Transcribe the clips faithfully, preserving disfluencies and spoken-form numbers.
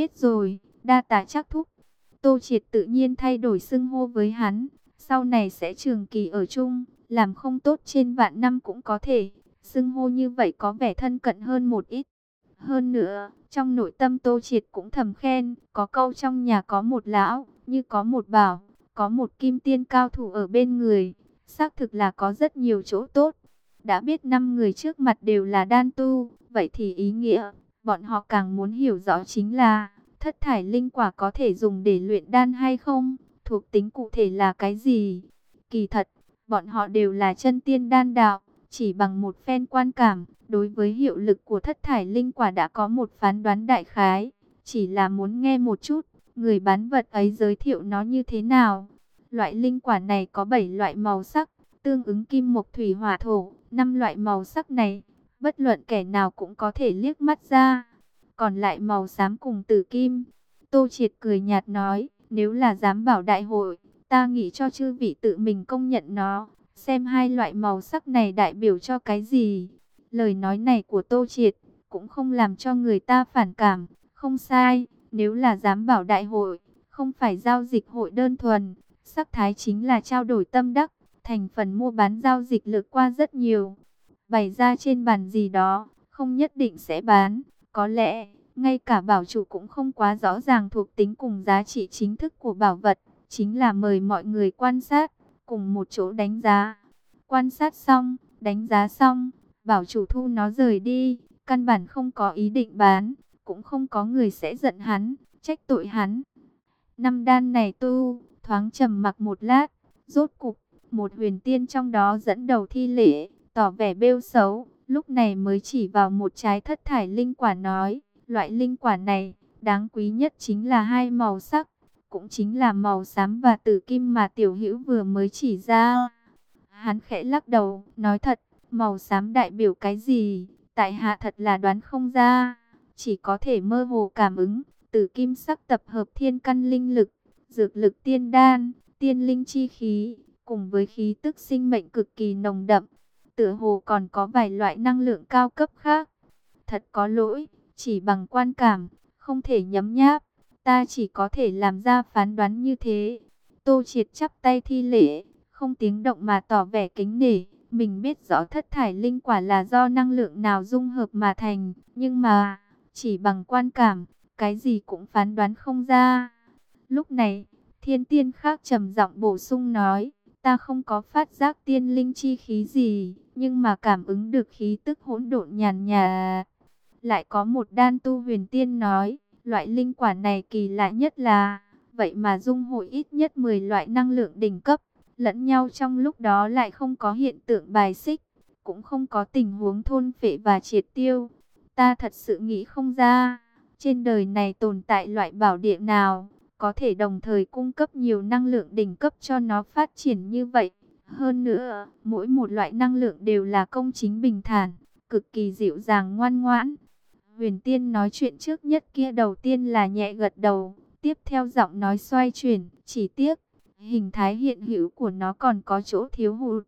biết rồi, đa tạ Trác thúc. Tô Triệt tự nhiên thay đổi xưng hô với hắn, sau này sẽ trường kỳ ở chung, làm không tốt trên vạn năm cũng có thể. Xưng hô như vậy có vẻ thân cận hơn một ít. Hơn nữa, trong nội tâm Tô Triệt cũng thầm khen, có câu trong nhà có một lão, như có một bảo, có một kim tiên cao thủ ở bên người, xác thực là có rất nhiều chỗ tốt. Đã biết năm người trước mặt đều là đan tu, vậy thì ý nghĩa, bọn họ càng muốn hiểu rõ chính là, thất thải linh quả có thể dùng để luyện đan hay không, thuộc tính cụ thể là cái gì. Kỳ thật, bọn họ đều là chân tiên đan đạo, chỉ bằng một phen quan cảm, đối với hiệu lực của thất thải linh quả đã có một phán đoán đại khái, chỉ là muốn nghe một chút, người bán vật ấy giới thiệu nó như thế nào. Loại linh quả này có bảy loại màu sắc, tương ứng kim mộc thủy hỏa thổ, năm loại màu sắc này, bất luận kẻ nào cũng có thể liếc mắt ra. Còn lại màu xám cùng tử kim, Tô Triệt cười nhạt nói, nếu là dám bảo đại hội, ta nghĩ cho chư vị tự mình công nhận nó, xem hai loại màu sắc này đại biểu cho cái gì. Lời nói này của Tô Triệt cũng không làm cho người ta phản cảm, không sai, nếu là dám bảo đại hội, không phải giao dịch hội đơn thuần, sắc thái chính là trao đổi tâm đắc, thành phần mua bán giao dịch lược qua rất nhiều. Bày ra trên bàn gì đó, không nhất định sẽ bán, có lẽ ngay cả bảo chủ cũng không quá rõ ràng thuộc tính cùng giá trị chính thức của bảo vật, chính là mời mọi người quan sát, cùng một chỗ đánh giá. Quan sát xong, đánh giá xong, bảo chủ thu nó rời đi, căn bản không có ý định bán, cũng không có người sẽ giận hắn, trách tội hắn. Năm đan này tu, thoáng trầm mặc một lát, rốt cục, một huyền tiên trong đó dẫn đầu thi lễ, tỏ vẻ bêu xấu, lúc này mới chỉ vào một trái thất thải linh quả nói, loại linh quả này, đáng quý nhất chính là hai màu sắc, cũng chính là màu xám và tử kim mà tiểu hữu vừa mới chỉ ra. Hắn khẽ lắc đầu, nói thật, màu xám đại biểu cái gì, tại hạ thật là đoán không ra, chỉ có thể mơ hồ cảm ứng, tử kim sắc tập hợp thiên căn linh lực, dược lực tiên đan, tiên linh chi khí, cùng với khí tức sinh mệnh cực kỳ nồng đậm, tựa hồ còn có vài loại năng lượng cao cấp khác. Thật có lỗi, chỉ bằng quan cảm, không thể nhấm nháp, ta chỉ có thể làm ra phán đoán như thế. Tô Triệt chắp tay thi lễ, không tiếng động mà tỏ vẻ kính nể, mình biết rõ thất thải linh quả là do năng lượng nào dung hợp mà thành, nhưng mà, chỉ bằng quan cảm, cái gì cũng phán đoán không ra. Lúc này, thiên tiên khác trầm giọng bổ sung nói, ta không có phát giác tiên linh chi khí gì, nhưng mà cảm ứng được khí tức hỗn độn nhàn nhạt. Lại có một đan tu huyền tiên nói, loại linh quả này kỳ lạ nhất là, vậy mà dung hội ít nhất mười loại năng lượng đỉnh cấp, lẫn nhau trong lúc đó lại không có hiện tượng bài xích, cũng không có tình huống thôn phệ và triệt tiêu. Ta thật sự nghĩ không ra, trên đời này tồn tại loại bảo địa nào, có thể đồng thời cung cấp nhiều năng lượng đỉnh cấp cho nó phát triển như vậy. Hơn nữa, mỗi một loại năng lượng đều là công chính bình thản, cực kỳ dịu dàng ngoan ngoãn. Huyền Tiên nói chuyện trước nhất kia đầu tiên là nhẹ gật đầu, tiếp theo giọng nói xoay chuyển, chỉ tiếc, hình thái hiện hữu của nó còn có chỗ thiếu hụt.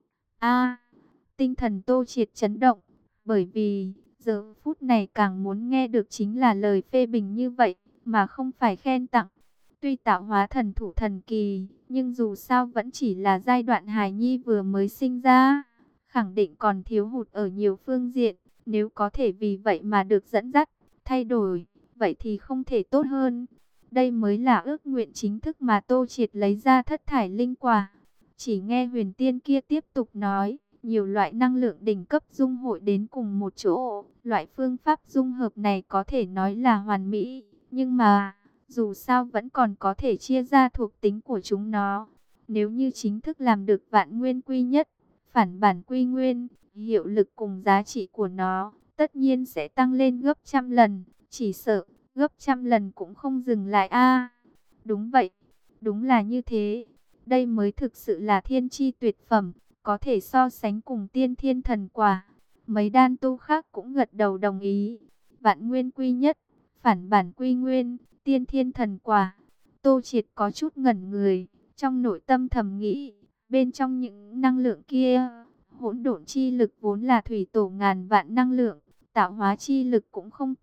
A, tinh thần Tô Triệt chấn động, bởi vì, giờ phút này càng muốn nghe được chính là lời phê bình như vậy, mà không phải khen tặng. Tuy tạo hóa thần thủ thần kỳ, nhưng dù sao vẫn chỉ là giai đoạn hài nhi vừa mới sinh ra, khẳng định còn thiếu hụt ở nhiều phương diện. Nếu có thể vì vậy mà được dẫn dắt, thay đổi, vậy thì không thể tốt hơn. Đây mới là ước nguyện chính thức mà Tô Triệt lấy ra thất thải linh quả. Chỉ nghe huyền tiên kia tiếp tục nói, nhiều loại năng lượng đỉnh cấp dung hội đến cùng một chỗ. Loại phương pháp dung hợp này có thể nói là hoàn mỹ, nhưng mà, dù sao vẫn còn có thể chia ra thuộc tính của chúng nó. Nếu như chính thức làm được vạn nguyên quy nhất, phản bản quy nguyên, hiệu lực cùng giá trị của nó, tất nhiên sẽ tăng lên gấp trăm lần, chỉ sợ, gấp trăm lần cũng không dừng lại a. Đúng vậy, đúng là như thế. Đây mới thực sự là thiên chi tuyệt phẩm, có thể so sánh cùng tiên thiên thần quả. Mấy đan tu khác cũng gật đầu đồng ý. Vạn nguyên quy nhất, phản bản quy nguyên, tiên thiên thần quả. Tô Triệt có chút ngẩn người, trong nội tâm thầm nghĩ, bên trong những năng lượng kia, hỗn độn chi lực vốn là thủy tổ ngàn vạn năng lượng, tạo hóa chi lực cũng không tệ,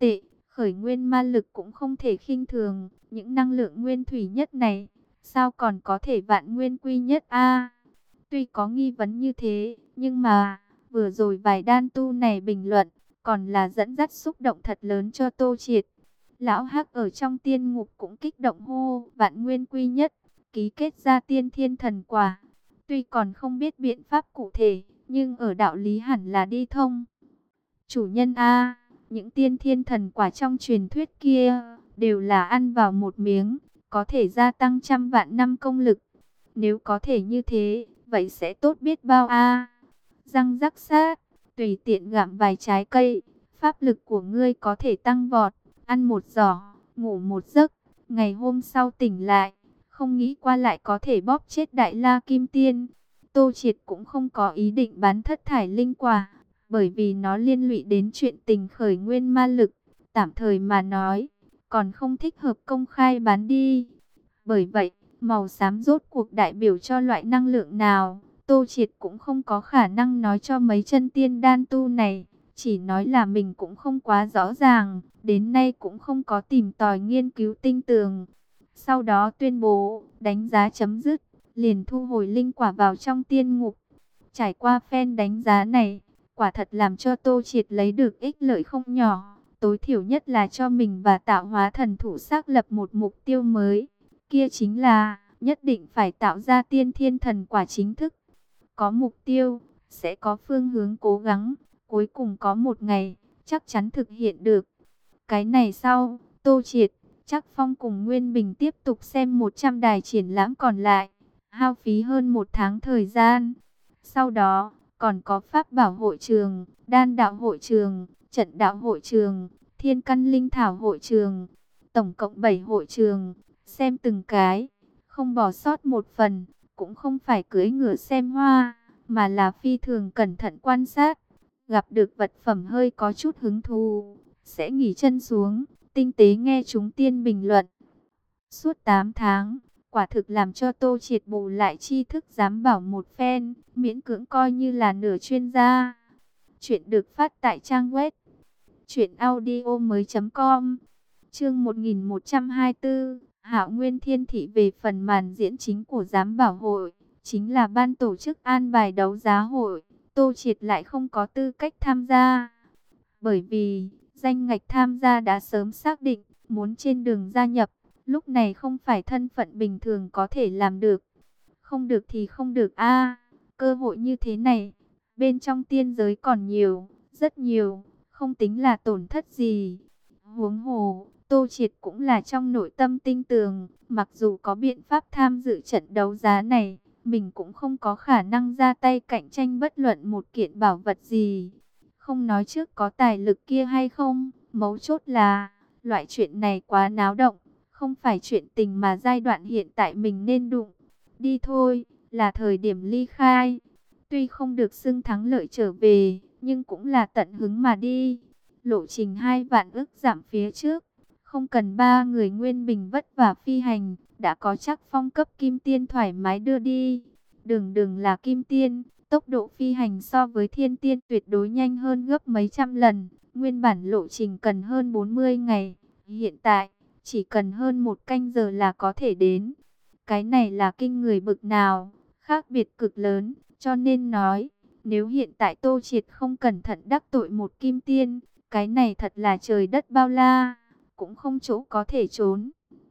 Khởi nguyên ma lực cũng không thể khinh thường, những năng lượng nguyên thủy nhất này, sao còn có thể vạn nguyên quy nhất a? Tuy có nghi vấn như thế, nhưng mà, vừa rồi vài đan tu này bình luận, còn là dẫn dắt xúc động thật lớn cho Tô Triệt. Lão Hắc ở trong tiên ngục cũng kích động hô, vạn nguyên quy nhất, ký kết ra tiên thiên thần quả. Tuy còn không biết biện pháp cụ thể, nhưng ở đạo lý hẳn là đi thông. Chủ nhân a, những tiên thiên thần quả trong truyền thuyết kia, đều là ăn vào một miếng, có thể gia tăng trăm vạn năm công lực. Nếu có thể như thế, vậy sẽ tốt biết bao a. Răng rắc sát, tùy tiện gặm vài trái cây, pháp lực của ngươi có thể tăng vọt, ăn một giỏ, ngủ một giấc, ngày hôm sau tỉnh lại, không nghĩ qua lại có thể bóp chết Đại La Kim Tiên. Tô Triệt cũng không có ý định bán thất thải linh quả, bởi vì nó liên lụy đến chuyện tình khởi nguyên ma lực, tạm thời mà nói, còn không thích hợp công khai bán đi. Bởi vậy, màu xám rốt cuộc đại biểu cho loại năng lượng nào, Tô Triệt cũng không có khả năng nói cho mấy chân tiên đan tu này, chỉ nói là mình cũng không quá rõ ràng, đến nay cũng không có tìm tòi nghiên cứu tinh tường. Sau đó tuyên bố, đánh giá chấm dứt, liền thu hồi linh quả vào trong tiên ngục. Trải qua phen đánh giá này, quả thật làm cho Tô Triệt lấy được ích lợi không nhỏ, tối thiểu nhất là cho mình và tạo hóa thần thủ xác lập một mục tiêu mới. Kia chính là, nhất định phải tạo ra tiên thiên thần quả chính thức. Có mục tiêu, sẽ có phương hướng cố gắng, cuối cùng có một ngày, chắc chắn thực hiện được. Cái này sau, Tô Triệt, Trác Phong cùng Nguyên Bình tiếp tục xem một trăm đài triển lãm còn lại, hao phí hơn một tháng thời gian. Sau đó, còn có Pháp Bảo hội trường, Đan đạo hội trường, Trận đạo hội trường, Thiên căn linh thảo hội trường, tổng cộng bảy hội trường, xem từng cái, không bỏ sót một phần, cũng không phải cưỡi ngựa xem hoa, mà là phi thường cẩn thận quan sát, gặp được vật phẩm hơi có chút hứng thú, sẽ nghỉ chân xuống, tinh tế nghe chúng tiên bình luận. Suốt tám tháng, quả thực làm cho Tô Triệt bù lại tri thức dám bảo một phen, miễn cưỡng coi như là nửa chuyên gia. Chuyện được phát tại trang web truyện audio mới chấm com. Chương một nghìn một trăm hai mươi tư, Hạo Nguyên Thiên Thị. Về phần màn diễn chính của giám bảo hội, chính là ban tổ chức an bài đấu giá hội, Tô Triệt lại không có tư cách tham gia. Bởi vì, danh ngạch tham gia đã sớm xác định, muốn trên đường gia nhập, lúc này không phải thân phận bình thường có thể làm được. Không được thì không được a, cơ hội như thế này, bên trong tiên giới còn nhiều, rất nhiều, không tính là tổn thất gì. Huống hồ, Tô Triệt cũng là trong nội tâm tinh tường, mặc dù có biện pháp tham dự trận đấu giá này, mình cũng không có khả năng ra tay cạnh tranh bất luận một kiện bảo vật gì. Không nói trước có tài lực kia hay không, mấu chốt là, loại chuyện này quá náo động, không phải chuyện tình mà giai đoạn hiện tại mình nên đụng. Đi thôi, là thời điểm ly khai. Tuy không được xưng thắng lợi trở về, nhưng cũng là tận hứng mà đi. Lộ trình hai vạn ức giảm phía trước, không cần ba người Nguyên Bình vất vả phi hành, đã có Trác Phong cấp kim tiên thoải mái đưa đi. Đường đường là kim tiên, tốc độ phi hành so với thiên tiên tuyệt đối nhanh hơn gấp mấy trăm lần. Nguyên bản lộ trình cần hơn bốn mươi ngày, hiện tại chỉ cần hơn một canh giờ là có thể đến. Cái này là kinh người bực nào, khác biệt cực lớn, cho nên nói, nếu hiện tại Tô Triệt không cẩn thận đắc tội một kim tiên, cái này thật là trời đất bao la, cũng không chỗ có thể trốn.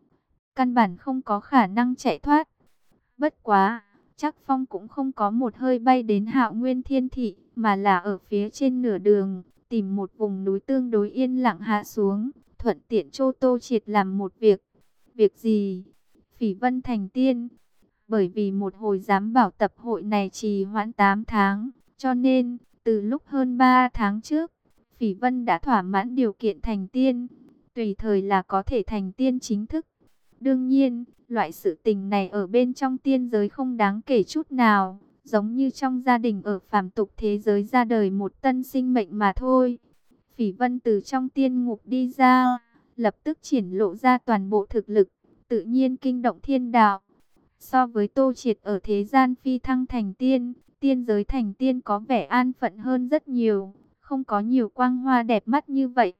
Căn bản không có khả năng chạy thoát. Bất quá, Trác Phong cũng không có một hơi bay đến Hạo Nguyên Thiên Thị, mà là ở phía trên nửa đường, tìm một vùng núi tương đối yên lặng hạ xuống, thuận tiện cho Tô Triệt làm một việc. Việc gì? Phỉ Vân thành tiên. Bởi vì một hồi giám bảo tập hội này trì hoãn tám tháng, cho nên, từ lúc hơn ba tháng trước, Phỉ Vân đã thỏa mãn điều kiện thành tiên, tùy thời là có thể thành tiên chính thức. Đương nhiên, loại sự tình này ở bên trong tiên giới không đáng kể chút nào, giống như trong gia đình ở phàm tục thế giới ra đời một tân sinh mệnh mà thôi. Phỉ Vân từ trong tiên ngục đi ra, lập tức triển lộ ra toàn bộ thực lực, tự nhiên kinh động thiên đạo. So với Tô Triệt ở thế gian phi thăng thành tiên, tiên giới thành tiên có vẻ an phận hơn rất nhiều, không có nhiều quang hoa đẹp mắt như vậy.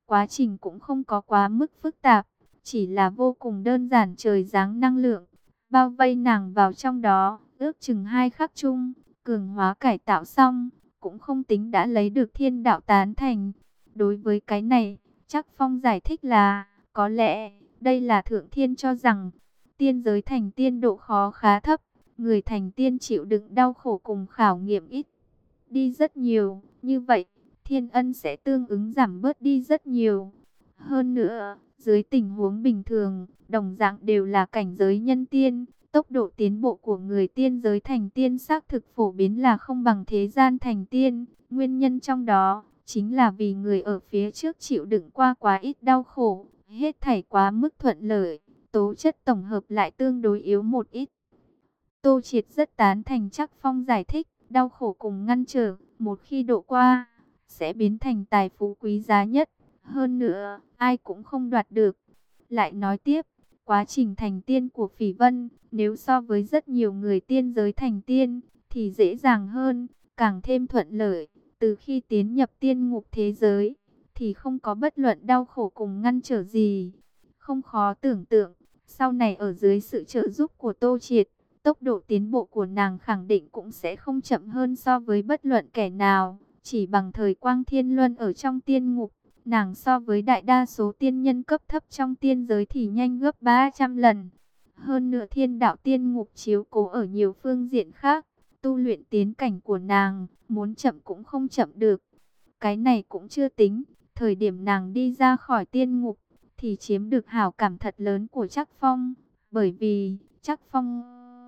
Quá trình cũng không có quá mức phức tạp, chỉ là vô cùng đơn giản trời giáng năng lượng, bao vây nàng vào trong đó, ước chừng hai khắc chung, cường hóa cải tạo xong, cũng không tính đã lấy được thiên đạo tán thành. Đối với cái này, Trác Phong giải thích là, có lẽ, đây là thượng thiên cho rằng, tiên giới thành tiên độ khó khá thấp, người thành tiên chịu đựng đau khổ cùng khảo nghiệm ít đi rất nhiều, như vậy, thiên ân sẽ tương ứng giảm bớt đi rất nhiều. Hơn nữa, dưới tình huống bình thường, đồng dạng đều là cảnh giới nhân tiên, tốc độ tiến bộ của người tiên giới thành tiên xác thực phổ biến là không bằng thế gian thành tiên. Nguyên nhân trong đó, chính là vì người ở phía trước chịu đựng qua quá ít đau khổ, hết thảy quá mức thuận lợi, tố chất tổng hợp lại tương đối yếu một ít. Tô Triệt rất tán thành Trác Phong giải thích, đau khổ cùng ngăn trở, một khi độ qua, sẽ biến thành tài phú quý giá nhất. Hơn nữa, ai cũng không đoạt được. Lại nói tiếp, quá trình thành tiên của Phỉ Vân, nếu so với rất nhiều người tiên giới thành tiên, thì dễ dàng hơn, càng thêm thuận lợi. Từ khi tiến nhập tiên ngục thế giới, thì không có bất luận đau khổ cùng ngăn trở gì. Không khó tưởng tượng, sau này ở dưới sự trợ giúp của Tô Triệt, tốc độ tiến bộ của nàng khẳng định cũng sẽ không chậm hơn so với bất luận kẻ nào. Chỉ bằng thời quang thiên luân ở trong tiên ngục, nàng so với đại đa số tiên nhân cấp thấp trong tiên giới thì nhanh gấp ba trăm lần. Hơn nữa thiên đạo tiên ngục chiếu cố ở nhiều phương diện khác, tu luyện tiến cảnh của nàng, muốn chậm cũng không chậm được. Cái này cũng chưa tính, thời điểm nàng đi ra khỏi tiên ngục, thì chiếm được hảo cảm thật lớn của Trác Phong. Bởi vì, Trác Phong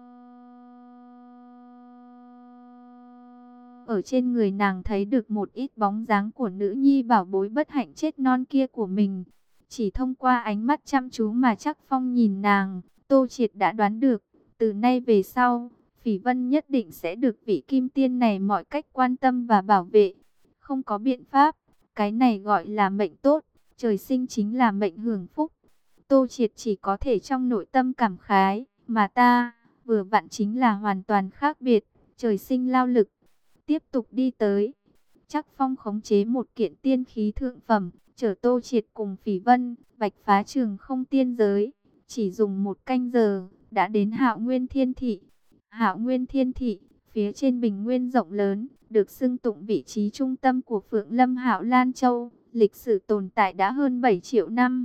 ở trên người nàng thấy được một ít bóng dáng của nữ nhi bảo bối bất hạnh chết non kia của mình. Chỉ thông qua ánh mắt chăm chú mà Trác Phong nhìn nàng, Tô Triệt đã đoán được, từ nay về sau, Phỉ Vân nhất định sẽ được vị kim tiên này mọi cách quan tâm và bảo vệ. Không có biện pháp, cái này gọi là mệnh tốt, trời sinh chính là mệnh hưởng phúc. Tô Triệt chỉ có thể trong nội tâm cảm khái, mà ta, vừa vặn chính là hoàn toàn khác biệt, trời sinh lao lực. Tiếp tục đi tới, Trác Phong khống chế một kiện tiên khí thượng phẩm, chở Tô Triệt cùng Phỉ Vân, vạch phá trường không tiên giới. Chỉ dùng một canh giờ, đã đến Hạo Nguyên Thiên Thị. Hạo Nguyên Thiên Thị, phía trên bình nguyên rộng lớn, được xưng tụng vị trí trung tâm của Phượng Lâm Hạo Lan Châu, lịch sử tồn tại đã hơn bảy triệu năm.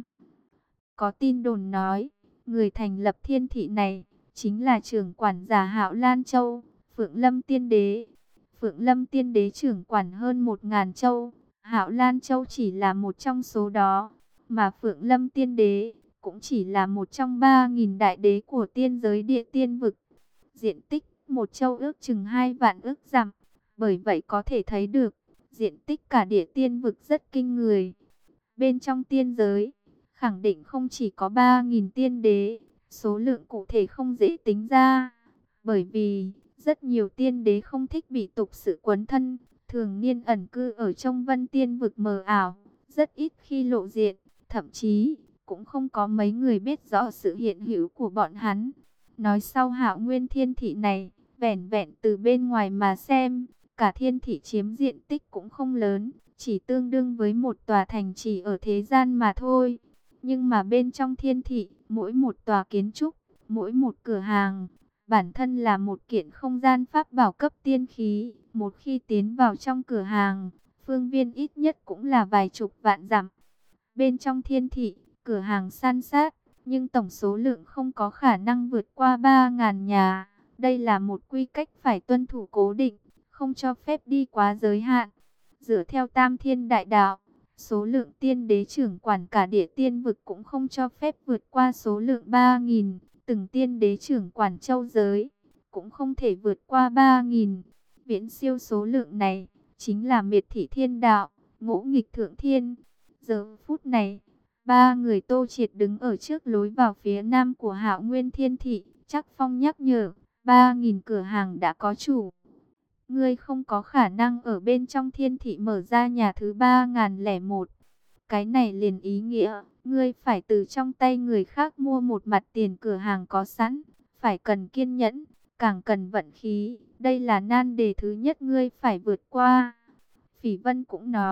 Có tin đồn nói, người thành lập thiên thị này, chính là trưởng quản giả Hạo Lan Châu, Phượng Lâm Tiên Đế. Phượng Lâm Tiên Đế trưởng quản hơn một ngàn châu, Hạo Lan Châu chỉ là một trong số đó, mà Phượng Lâm Tiên Đế cũng chỉ là một trong ba nghìn đại đế của tiên giới địa tiên vực. Diện tích một châu ước chừng hai vạn ước dặm, bởi vậy có thể thấy được, diện tích cả địa tiên vực rất kinh người. Bên trong tiên giới, khẳng định không chỉ có ba nghìn tiên đế, số lượng cụ thể không dễ tính ra, bởi vì rất nhiều tiên đế không thích bị tục sự quấn thân, thường niên ẩn cư ở trong vân tiên vực mờ ảo, rất ít khi lộ diện, thậm chí cũng không có mấy người biết rõ sự hiện hữu của bọn hắn. Nói sau Hạo Nguyên Thiên Thị này, vẻn vẹn từ bên ngoài mà xem, cả thiên thị chiếm diện tích cũng không lớn, chỉ tương đương với một tòa thành trì ở thế gian mà thôi. Nhưng mà bên trong thiên thị, mỗi một tòa kiến trúc, mỗi một cửa hàng, bản thân là một kiện không gian pháp bảo cấp tiên khí. Một khi tiến vào trong cửa hàng, phương viên ít nhất cũng là vài chục vạn dặm. Bên trong thiên thị, cửa hàng san sát, nhưng tổng số lượng không có khả năng vượt qua ba nghìn nhà. Đây là một quy cách phải tuân thủ cố định, không cho phép đi quá giới hạn. Dựa theo Tam Thiên Đại Đạo, số lượng tiên đế trưởng quản cả địa tiên vực cũng không cho phép vượt qua số lượng ba nghìn. Từng tiên đế trưởng quản châu giới, cũng không thể vượt qua ba nghìn. Viễn siêu số lượng này, chính là miệt thị thiên đạo, ngỗ nghịch thượng thiên. Giờ phút này, ba người Tô Triệt đứng ở trước lối vào phía nam của Hạo Nguyên Thiên Thị. Trác Phong nhắc nhở, ba nghìn cửa hàng đã có chủ. Ngươi không có khả năng ở bên trong thiên thị mở ra nhà thứ ba nghìn lẻ một. Cái này liền ý nghĩa, ngươi phải từ trong tay người khác mua một mặt tiền cửa hàng có sẵn. Phải cần kiên nhẫn, càng cần vận khí. Đây là nan đề thứ nhất ngươi phải vượt qua. Phỉ Vân cũng nói,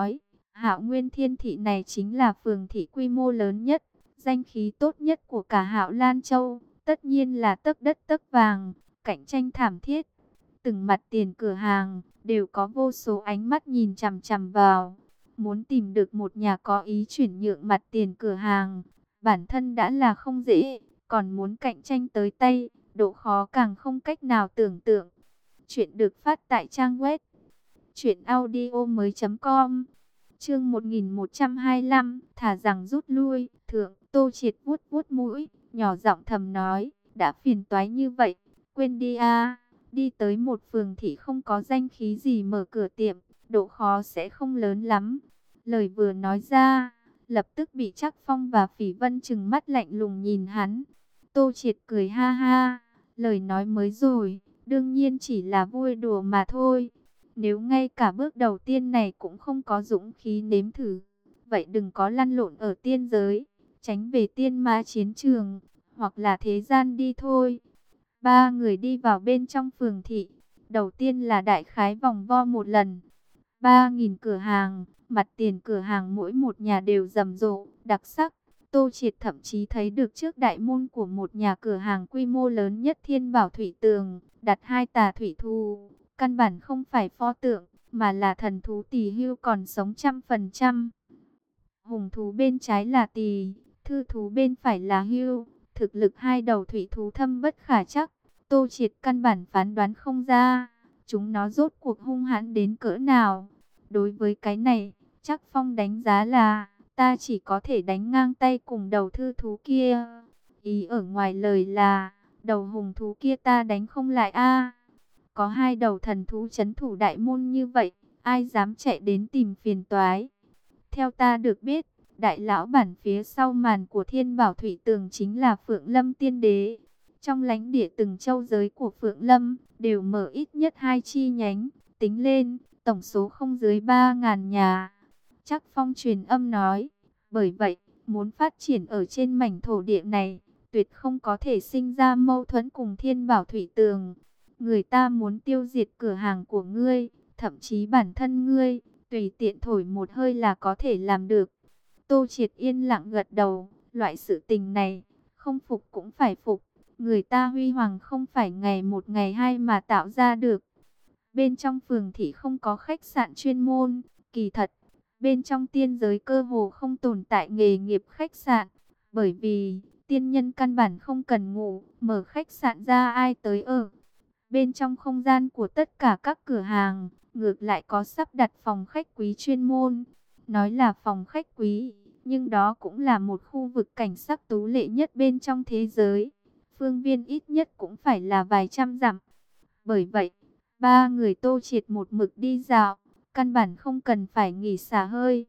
Hạo Nguyên Thiên Thị này chính là phường thị quy mô lớn nhất, danh khí tốt nhất của cả Hạo Lan Châu, tất nhiên là tấc đất tấc vàng, cạnh tranh thảm thiết. Từng mặt tiền cửa hàng đều có vô số ánh mắt nhìn chằm chằm vào. Muốn tìm được một nhà có ý chuyển nhượng mặt tiền cửa hàng, bản thân đã là không dễ, còn muốn cạnh tranh tới tay, độ khó càng không cách nào tưởng tượng. Chuyện được phát tại trang web truyện audio mới.com. Chương một nghìn một trăm hai mươi lăm, thả rằng rút lui. Thượng, Tô Triệt vuốt vuốt mũi, nhỏ giọng thầm nói, đã phiền toái như vậy, quên đi a. Đi tới một phường thị không có danh khí gì mở cửa tiệm, độ khó sẽ không lớn lắm. Lời vừa nói ra, lập tức bị Trác Phong và Phỉ Vân trừng mắt lạnh lùng nhìn hắn. Tô Triệt cười ha ha, lời nói mới rồi, đương nhiên chỉ là vui đùa mà thôi. Nếu ngay cả bước đầu tiên này cũng không có dũng khí nếm thử, vậy đừng có lăn lộn ở tiên giới, tránh về tiên ma chiến trường, hoặc là thế gian đi thôi. Ba người đi vào bên trong phường thị, đầu tiên là đại khái vòng vo một lần. Ba nghìn cửa hàng, mặt tiền cửa hàng mỗi một nhà đều rầm rộ, đặc sắc. Tô Triệt thậm chí thấy được trước đại môn của một nhà cửa hàng quy mô lớn nhất Thiên Bảo Thủy Tường, đặt hai tà thủy thú. Căn bản không phải pho tượng, mà là thần thú tỳ hưu còn sống trăm phần trăm. Hùng thú bên trái là tỳ, thư thú bên phải là hưu. Thực lực hai đầu thủy thú thâm bất khả chắc. Tô Triệt căn bản phán đoán không ra, chúng nó rốt cuộc hung hãn đến cỡ nào. Đối với cái này, Trác Phong đánh giá là, ta chỉ có thể đánh ngang tay cùng đầu thư thú kia. Ý ở ngoài lời là, đầu hùng thú kia ta đánh không lại a. Có hai đầu thần thú trấn thủ đại môn như vậy, ai dám chạy đến tìm phiền toái. Theo ta được biết, đại lão bản phía sau màn của Thiên Bảo Thủy Tường chính là Phượng Lâm Tiên Đế. Trong lãnh địa từng châu giới của Phượng Lâm, đều mở ít nhất hai chi nhánh, tính lên, tổng số không dưới ba ngàn nhà. Trác Phong truyền âm nói, bởi vậy, muốn phát triển ở trên mảnh thổ địa này, tuyệt không có thể sinh ra mâu thuẫn cùng Thiên Bảo Thủy Tường. Người ta muốn tiêu diệt cửa hàng của ngươi, thậm chí bản thân ngươi, tùy tiện thổi một hơi là có thể làm được. Tô Triệt yên lặng gật đầu, loại sự tình này, không phục cũng phải phục. Người ta huy hoàng không phải ngày một ngày hai mà tạo ra được. Bên trong phường thị không có khách sạn chuyên môn, kỳ thật, bên trong tiên giới cơ hồ không tồn tại nghề nghiệp khách sạn, bởi vì tiên nhân căn bản không cần ngủ, mở khách sạn ra ai tới ở. Bên trong không gian của tất cả các cửa hàng, ngược lại có sắp đặt phòng khách quý chuyên môn. Nói là phòng khách quý, nhưng đó cũng là một khu vực cảnh sắc tú lệ nhất bên trong thế giới. Phương viên ít nhất cũng phải là vài trăm dặm. Bởi vậy, ba người Tô Triệt một mực đi dạo, căn bản không cần phải nghỉ xả hơi.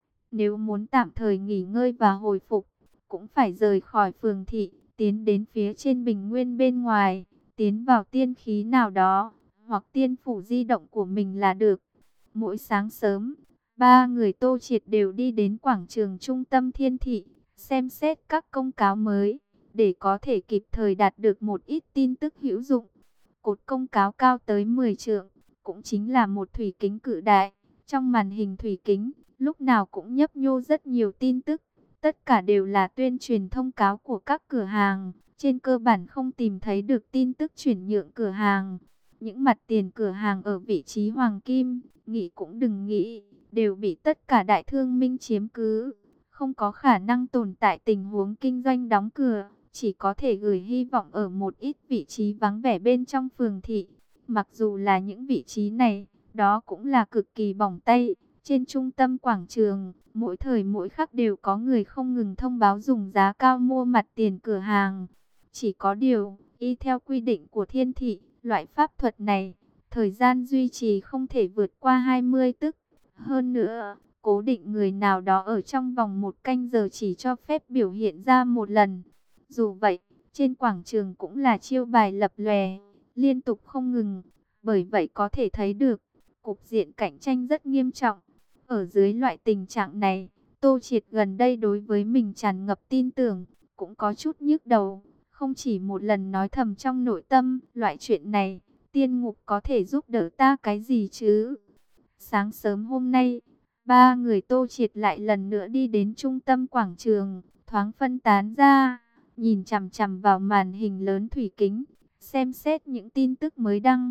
Nếu muốn tạm thời nghỉ ngơi và hồi phục, cũng phải rời khỏi phường thị, tiến đến phía trên bình nguyên bên ngoài, tiến vào tiên khí nào đó, hoặc tiên phủ di động của mình là được. Mỗi sáng sớm, ba người Tô Triệt đều đi đến quảng trường trung tâm thiên thị, xem xét các công cáo mới, để có thể kịp thời đạt được một ít tin tức hữu dụng. Cột công cáo cao tới mười trượng, cũng chính là một thủy kính cự đại. Trong màn hình thủy kính, lúc nào cũng nhấp nhô rất nhiều tin tức. Tất cả đều là tuyên truyền thông cáo của các cửa hàng. Trên cơ bản không tìm thấy được tin tức chuyển nhượng cửa hàng. Những mặt tiền cửa hàng ở vị trí hoàng kim, nghĩ cũng đừng nghĩ, đều bị tất cả đại thương minh chiếm cứ. Không có khả năng tồn tại tình huống kinh doanh đóng cửa, chỉ có thể gửi hy vọng ở một ít vị trí vắng vẻ bên trong phường thị. Mặc dù là những vị trí này, đó cũng là cực kỳ bỏng tay. Trên trung tâm quảng trường, mỗi thời mỗi khắc đều có người không ngừng thông báo dùng giá cao mua mặt tiền cửa hàng. Chỉ có điều, y theo quy định của thiên thị, loại pháp thuật này, thời gian duy trì không thể vượt qua hai mươi tức. Hơn nữa, cố định người nào đó ở trong vòng một canh giờ chỉ cho phép biểu hiện ra một lần. Dù vậy, trên quảng trường cũng là chiêu bài lập lòe, liên tục không ngừng. Bởi vậy có thể thấy được, cục diện cạnh tranh rất nghiêm trọng. Ở dưới loại tình trạng này, Tô Triệt gần đây đối với mình tràn ngập tin tưởng, cũng có chút nhức đầu. Không chỉ một lần nói thầm trong nội tâm, loại chuyện này, tiên ngục có thể giúp đỡ ta cái gì chứ? Sáng sớm hôm nay, Ba người Tô Triệt lại lần nữa đi đến trung tâm quảng trường, thoáng phân tán ra, nhìn chằm chằm vào màn hình lớn thủy kính, xem xét những tin tức mới đăng.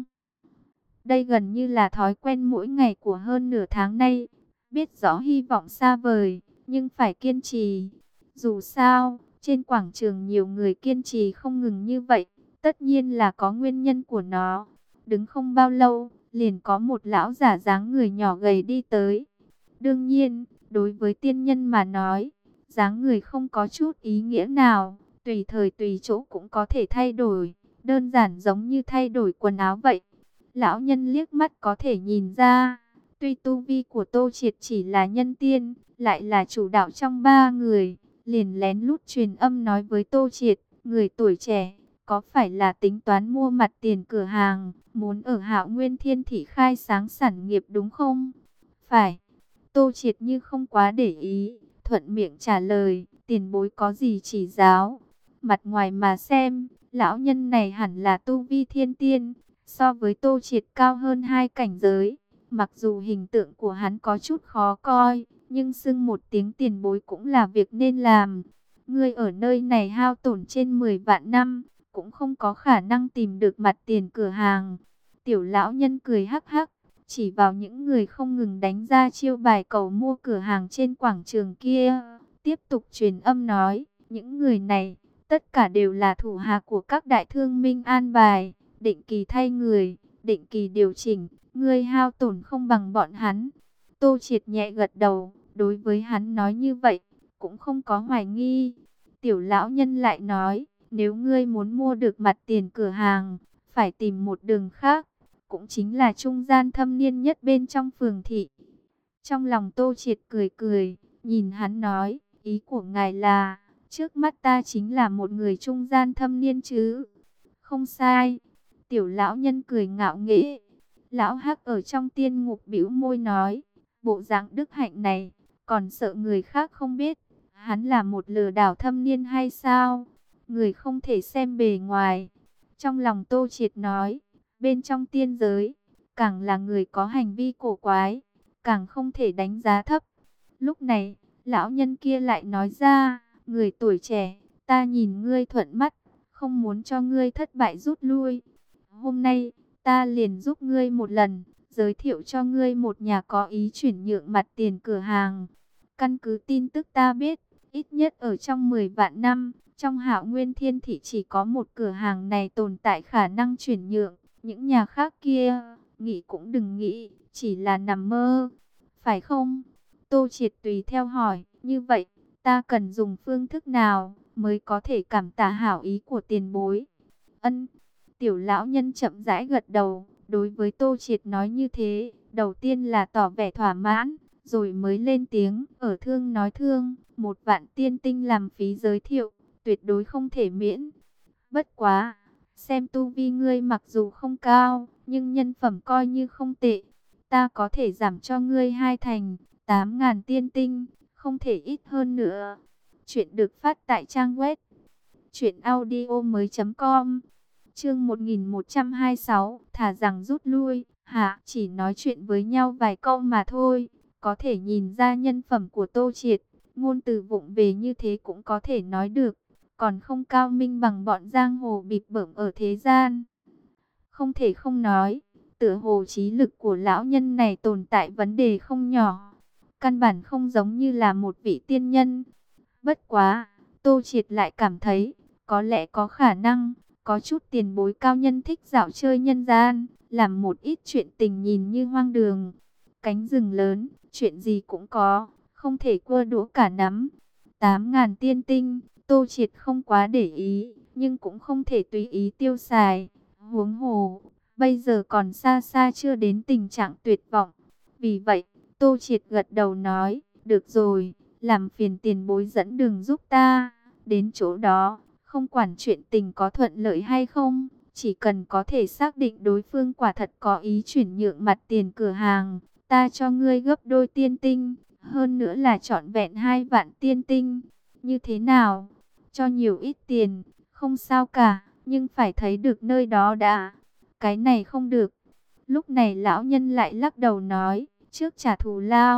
Đây gần như là thói quen mỗi ngày của hơn nửa tháng nay, biết rõ hy vọng xa vời, nhưng phải kiên trì. Dù sao, trên quảng trường nhiều người kiên trì không ngừng như vậy, tất nhiên là có nguyên nhân của nó. Đứng không bao lâu, liền có một lão giả dáng người nhỏ gầy đi tới. Đương nhiên, đối với tiên nhân mà nói, dáng người không có chút ý nghĩa nào, tùy thời tùy chỗ cũng có thể thay đổi, đơn giản giống như thay đổi quần áo vậy. Lão nhân liếc mắt có thể nhìn ra, tuy tu vi của Tô Triệt chỉ là nhân tiên, lại là chủ đạo trong ba người, liền lén lút truyền âm nói với Tô Triệt, người tuổi trẻ, có phải là tính toán mua mặt tiền cửa hàng, muốn ở Hạo Nguyên Thiên Thị khai sáng sản nghiệp đúng không? Phải. Tô Triệt như không quá để ý, thuận miệng trả lời, tiền bối có gì chỉ giáo. Mặt ngoài mà xem, lão nhân này hẳn là tu vi thiên tiên, so với Tô Triệt cao hơn hai cảnh giới. Mặc dù hình tượng của hắn có chút khó coi, nhưng xưng một tiếng tiền bối cũng là việc nên làm. Ngươi ở nơi này hao tổn trên mười vạn năm, cũng không có khả năng tìm được mặt tiền cửa hàng. Tiểu lão nhân cười hắc hắc, chỉ vào những người không ngừng đánh ra chiêu bài cầu mua cửa hàng trên quảng trường kia. Tiếp tục truyền âm nói, những người này, tất cả đều là thủ hạ của các đại thương minh an bài, định kỳ thay người, định kỳ điều chỉnh, ngươi hao tổn không bằng bọn hắn. Tô Triệt nhẹ gật đầu, đối với hắn nói như vậy, cũng không có hoài nghi. Tiểu lão nhân lại nói, nếu ngươi muốn mua được mặt tiền cửa hàng, phải tìm một đường khác, cũng chính là trung gian thâm niên nhất bên trong phường thị. Trong lòng Tô Triệt cười cười, nhìn hắn nói, ý của ngài là, trước mắt ta chính là một người trung gian thâm niên chứ? Không sai. Tiểu lão nhân cười ngạo nghễ. Lão Hắc ở trong tiên ngục bĩu môi nói, bộ dạng đức hạnh này, còn sợ người khác không biết, hắn là một lừa đảo thâm niên hay sao? Người không thể xem bề ngoài. Trong lòng Tô Triệt nói, bên trong tiên giới, càng là người có hành vi cổ quái, càng không thể đánh giá thấp. Lúc này, lão nhân kia lại nói ra, người tuổi trẻ, ta nhìn ngươi thuận mắt, không muốn cho ngươi thất bại rút lui. Hôm nay, ta liền giúp ngươi một lần, giới thiệu cho ngươi một nhà có ý chuyển nhượng mặt tiền cửa hàng. Căn cứ tin tức ta biết, ít nhất ở trong mười vạn năm, trong Hạo Nguyên Thiên Thị chỉ có một cửa hàng này tồn tại khả năng chuyển nhượng. Những nhà khác kia, nghĩ cũng đừng nghĩ, chỉ là nằm mơ. Phải không? Tô Triệt tùy theo hỏi, như vậy, ta cần dùng phương thức nào mới có thể cảm tạ hảo ý của tiền bối? Ân. Tiểu lão nhân chậm rãi gật đầu, đối với Tô Triệt nói như thế, đầu tiên là tỏ vẻ thỏa mãn, rồi mới lên tiếng, ở thương nói thương, một vạn tiên tinh làm phí giới thiệu, tuyệt đối không thể miễn. Bất quá, xem tu vi ngươi mặc dù không cao, nhưng nhân phẩm coi như không tệ, ta có thể giảm cho ngươi hai thành, tám ngàn tiên tinh, không thể ít hơn nữa. Chuyện được phát tại trang web truyện audio mới chấm com. Chương một nghìn một trăm hai mươi sáu, thả rằng rút lui, hả, chỉ nói chuyện với nhau vài câu mà thôi, có thể nhìn ra nhân phẩm của Tô Triệt, ngôn từ vụng về như thế cũng có thể nói được, còn không cao minh bằng bọn giang hồ bịp bợm ở thế gian. Không thể không nói, tựa hồ trí lực của lão nhân này tồn tại vấn đề không nhỏ, căn bản không giống như là một vị tiên nhân. Bất quá, Tô Triệt lại cảm thấy, có lẽ có khả năng, có chút tiền bối cao nhân thích dạo chơi nhân gian, làm một ít chuyện tình nhìn như hoang đường. Cánh rừng lớn, chuyện gì cũng có, không thể cua đũa cả nắm. Tám ngàn tiên tinh, Tô Triệt không quá để ý, nhưng cũng không thể tùy ý tiêu xài. Huống hồ, bây giờ còn xa xa chưa đến tình trạng tuyệt vọng. Vì vậy, Tô Triệt gật đầu nói, được rồi, làm phiền tiền bối dẫn đường giúp ta, đến chỗ đó. Không quản chuyện tình có thuận lợi hay không, chỉ cần có thể xác định đối phương quả thật có ý chuyển nhượng mặt tiền cửa hàng, ta cho ngươi gấp đôi tiên tinh, hơn nữa là trọn vẹn hai vạn tiên tinh. Như thế nào? Cho nhiều ít tiền, không sao cả, nhưng phải thấy được nơi đó đã. Cái này không được. Lúc này lão nhân lại lắc đầu nói, trước trả thù lao,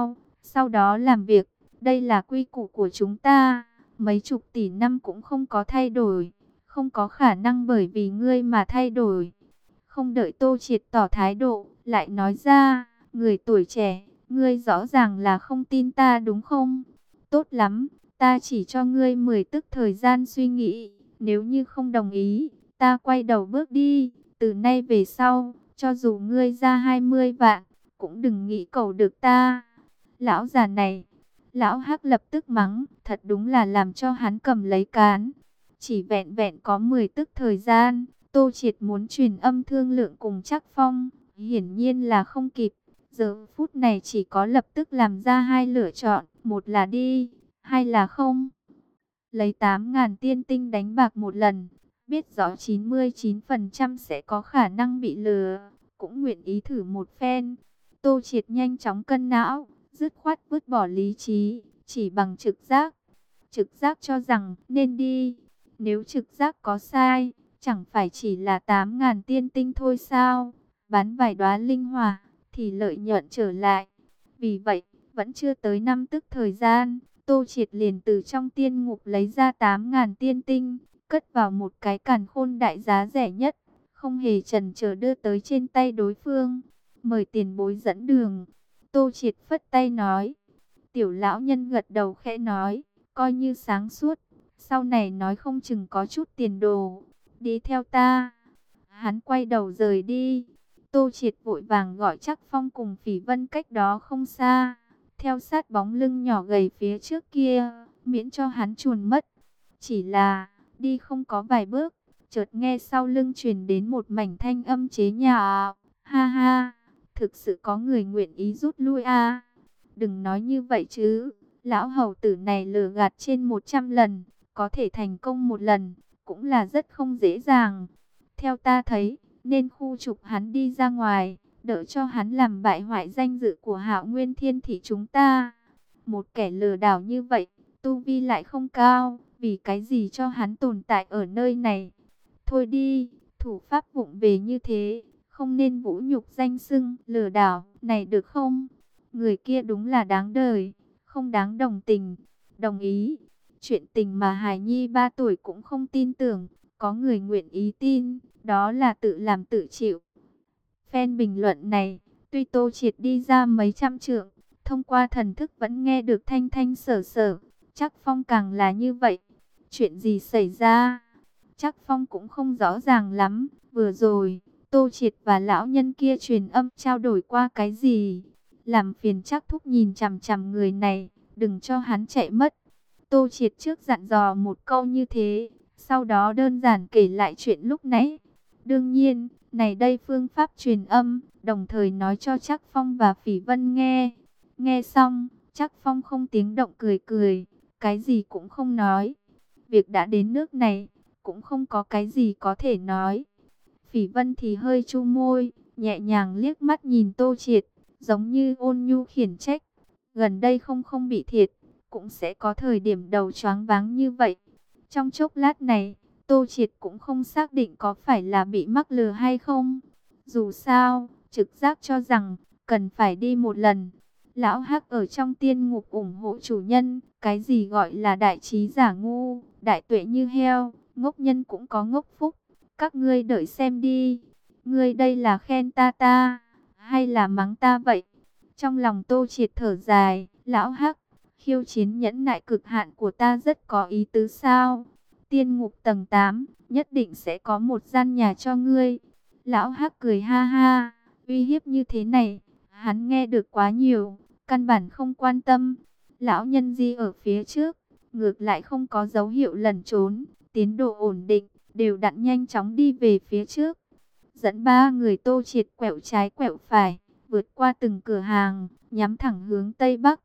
sau đó làm việc. Đây là quy củ của chúng ta, mấy chục tỷ năm cũng không có thay đổi, không có khả năng bởi vì ngươi mà thay đổi. Không đợi Tô Triệt tỏ thái độ, lại nói ra, người tuổi trẻ, ngươi rõ ràng là không tin ta đúng không? Tốt lắm, ta chỉ cho ngươi mười tức thời gian suy nghĩ, nếu như không đồng ý, ta quay đầu bước đi. Từ nay về sau, cho dù ngươi ra hai mươi vạn, cũng đừng nghĩ cầu được ta. Lão già này, lão Hắc lập tức mắng, thật đúng là làm cho hắn cầm lấy cán. Chỉ vẹn vẹn có mười tức thời gian, Tô Triệt muốn truyền âm thương lượng cùng Trác Phong, hiển nhiên là không kịp. Giờ phút này chỉ có lập tức làm ra hai lựa chọn, một là đi, hai là không. Lấy tám ngàn tiên tinh đánh bạc một lần, biết rõ chín mươi chín phần trăm sẽ có khả năng bị lừa, cũng nguyện ý thử một phen. Tô Triệt nhanh chóng cân não, dứt khoát vứt bỏ lý trí, chỉ bằng trực giác. Trực giác cho rằng nên đi, nếu trực giác có sai, chẳng phải chỉ là tám ngàn tiên tinh thôi sao? Bán vài đóa linh hỏa thì lợi nhuận trở lại. Vì vậy, vẫn chưa tới năm tức thời gian, Tô Triệt liền từ trong tiên ngục lấy ra tám ngàn tiên tinh, cất vào một cái càn khôn đại giá rẻ nhất, không hề chần chờ đưa tới trên tay đối phương. Mời tiền bối dẫn đường. Tô Triệt phất tay nói. Tiểu lão nhân gật đầu khẽ nói, coi như sáng suốt, sau này nói không chừng có chút tiền đồ. Đi theo ta. Hắn quay đầu rời đi. Tô Triệt vội vàng gọi Trác Phong cùng Phỉ Vân cách đó không xa, theo sát bóng lưng nhỏ gầy phía trước kia, miễn cho hắn chuồn mất. Chỉ là, đi không có vài bước, chợt nghe sau lưng truyền đến một mảnh thanh âm chế nhạo. Ha ha, thực sự có người nguyện ý rút lui à? Đừng nói như vậy chứ, lão hầu tử này lừa gạt trên một trăm lần, có thể thành công một lần, cũng là rất không dễ dàng. Theo ta thấy, nên khu trục hắn đi ra ngoài, đỡ cho hắn làm bại hoại danh dự của Hạo Nguyên Thiên Thị chúng ta. Một kẻ lừa đảo như vậy, tu vi lại không cao, vì cái gì cho hắn tồn tại ở nơi này? Thôi đi, thủ pháp vụng về như thế, không nên vũ nhục danh xưng lừa đảo này được không? Người kia đúng là đáng đời, không đáng đồng tình. Đồng ý, chuyện tình mà hài nhi ba tuổi cũng không tin tưởng, có người nguyện ý tin, đó là tự làm tự chịu. Phen bình luận này, tuy Tô Triệt đi ra mấy trăm trượng, thông qua thần thức vẫn nghe được thanh thanh sở sở. Trác Phong càng là như vậy. Chuyện gì xảy ra? Trác Phong cũng không rõ ràng lắm. Vừa rồi, Tô Triệt và lão nhân kia truyền âm trao đổi qua cái gì? Làm phiền Trác thúc nhìn chằm chằm người này, đừng cho hắn chạy mất. Tô Triệt trước dặn dò một câu như thế, sau đó đơn giản kể lại chuyện lúc nãy. Đương nhiên, này đây phương pháp truyền âm, đồng thời nói cho Trác Phong và Phỉ Vân nghe. Nghe xong, Trác Phong không tiếng động cười cười, cái gì cũng không nói. Việc đã đến nước này, cũng không có cái gì có thể nói. Phỉ Vân thì hơi chu môi, nhẹ nhàng liếc mắt nhìn Tô Triệt, giống như ôn nhu khiển trách. Gần đây không không bị thiệt, cũng sẽ có thời điểm đầu choáng váng như vậy. Trong chốc lát này, Tô Triệt cũng không xác định có phải là bị mắc lừa hay không. Dù sao, trực giác cho rằng, cần phải đi một lần. Lão Hắc ở trong tiên ngục ủng hộ chủ nhân, cái gì gọi là đại trí giả ngu, đại tuệ như heo, ngốc nhân cũng có ngốc phúc. Các ngươi đợi xem đi, ngươi đây là khen ta ta, hay là mắng ta vậy? Trong lòng Tô Triệt thở dài, lão Hắc, khiêu chiến nhẫn nại cực hạn của ta rất có ý tứ sao? Tiên ngục tầng tám, nhất định sẽ có một gian nhà cho ngươi. Lão Hắc cười ha ha, uy hiếp như thế này, hắn nghe được quá nhiều, căn bản không quan tâm. Lão nhân di ở phía trước, ngược lại không có dấu hiệu lẩn trốn, tiến độ ổn định, đều đặn nhanh chóng đi về phía trước. Dẫn ba người Tô Triệt quẹo trái quẹo phải, vượt qua từng cửa hàng, nhắm thẳng hướng Tây Bắc.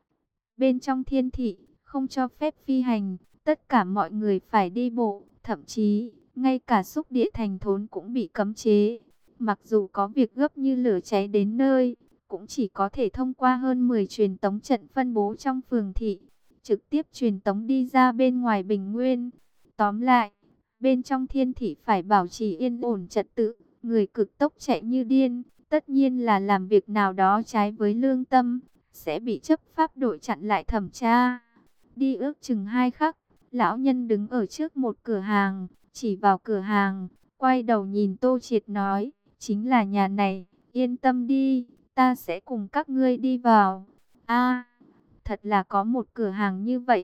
Bên trong thiên thị, không cho phép phi hành, tất cả mọi người phải đi bộ, thậm chí, ngay cả xúc địa thành thốn cũng bị cấm chế. Mặc dù có việc gấp như lửa cháy đến nơi, cũng chỉ có thể thông qua hơn mười truyền tống trận phân bố trong phường thị, trực tiếp truyền tống đi ra bên ngoài Bình Nguyên. Tóm lại, bên trong thiên thị phải bảo trì yên ổn trật tự, người cực tốc chạy như điên, tất nhiên là làm việc nào đó trái với lương tâm. sẽ bị chấp pháp đội chặn lại thẩm tra. Đi ước chừng hai khắc, lão nhân đứng ở trước một cửa hàng, chỉ vào cửa hàng, quay đầu nhìn Tô Triệt nói, chính là nhà này, yên tâm đi, ta sẽ cùng các ngươi đi vào. A, thật là có một cửa hàng như vậy.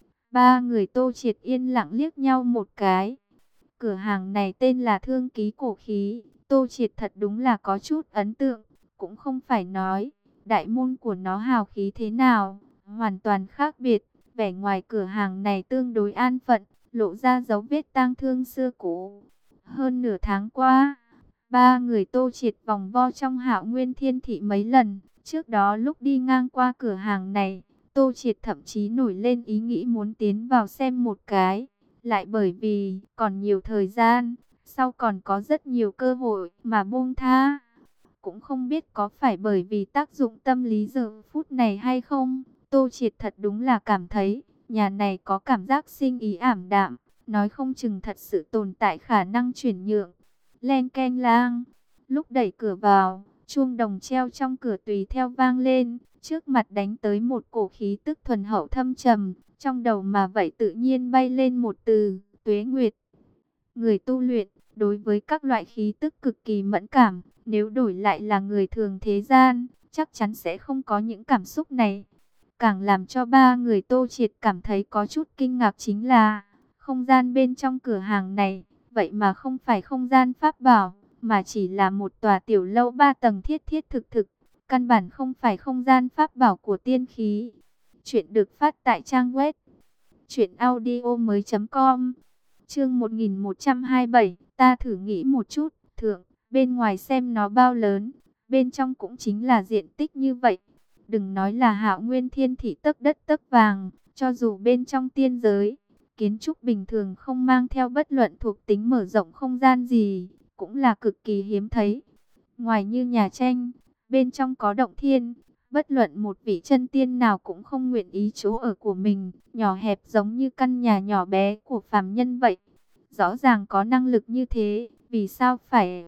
Ba người Tô Triệt yên lặng liếc nhau một cái. Cửa hàng này tên là Thương Ký Cổ Khí. Tô Triệt thật đúng là có chút ấn tượng. Cũng không phải nói, đại môn của nó hào khí thế nào, hoàn toàn khác biệt. Vẻ ngoài cửa hàng này tương đối an phận, lộ ra dấu vết tang thương xưa cũ. Hơn nửa tháng qua, ba người Tô Triệt vòng vo trong Hạo Nguyên Thiên Thị mấy lần. Trước đó lúc đi ngang qua cửa hàng này, Tô Triệt thậm chí nổi lên ý nghĩ muốn tiến vào xem một cái. Lại bởi vì còn nhiều thời gian, sau còn có rất nhiều cơ hội mà buông tha. Cũng không biết có phải bởi vì tác dụng tâm lý giờ phút này hay không. Tô Triệt thật đúng là cảm thấy nhà này có cảm giác sinh ý ảm đạm. Nói không chừng thật sự tồn tại khả năng chuyển nhượng. Len keng lang. Lúc đẩy cửa vào, chuông đồng treo trong cửa tùy theo vang lên. Trước mặt đánh tới một cổ khí tức thuần hậu thâm trầm. Trong đầu mà vậy tự nhiên bay lên một từ, tuế nguyệt. Người tu luyện, đối với các loại khí tức cực kỳ mẫn cảm. Nếu đổi lại là người thường thế gian, chắc chắn sẽ không có những cảm xúc này. Càng làm cho ba người Tô Triệt cảm thấy có chút kinh ngạc chính là không gian bên trong cửa hàng này, vậy mà không phải không gian pháp bảo, mà chỉ là một tòa tiểu lâu ba tầng thiết thiết thực thực. Căn bản không phải không gian pháp bảo của tiên khí. Chuyện được phát tại trang web truyện audio mới chấm com. Chương một nghìn một trăm hai mươi bảy, ta thử nghĩ một chút, thượng, bên ngoài xem nó bao lớn, bên trong cũng chính là diện tích như vậy. Đừng nói là Hạo Nguyên Thiên Thị tấc đất tấc vàng, cho dù bên trong tiên giới, kiến trúc bình thường không mang theo bất luận thuộc tính mở rộng không gian gì, cũng là cực kỳ hiếm thấy. Ngoài như nhà tranh, bên trong có động thiên, bất luận một vị chân tiên nào cũng không nguyện ý chỗ ở của mình, nhỏ hẹp giống như căn nhà nhỏ bé của phàm nhân vậy. Rõ ràng có năng lực như thế, vì sao phải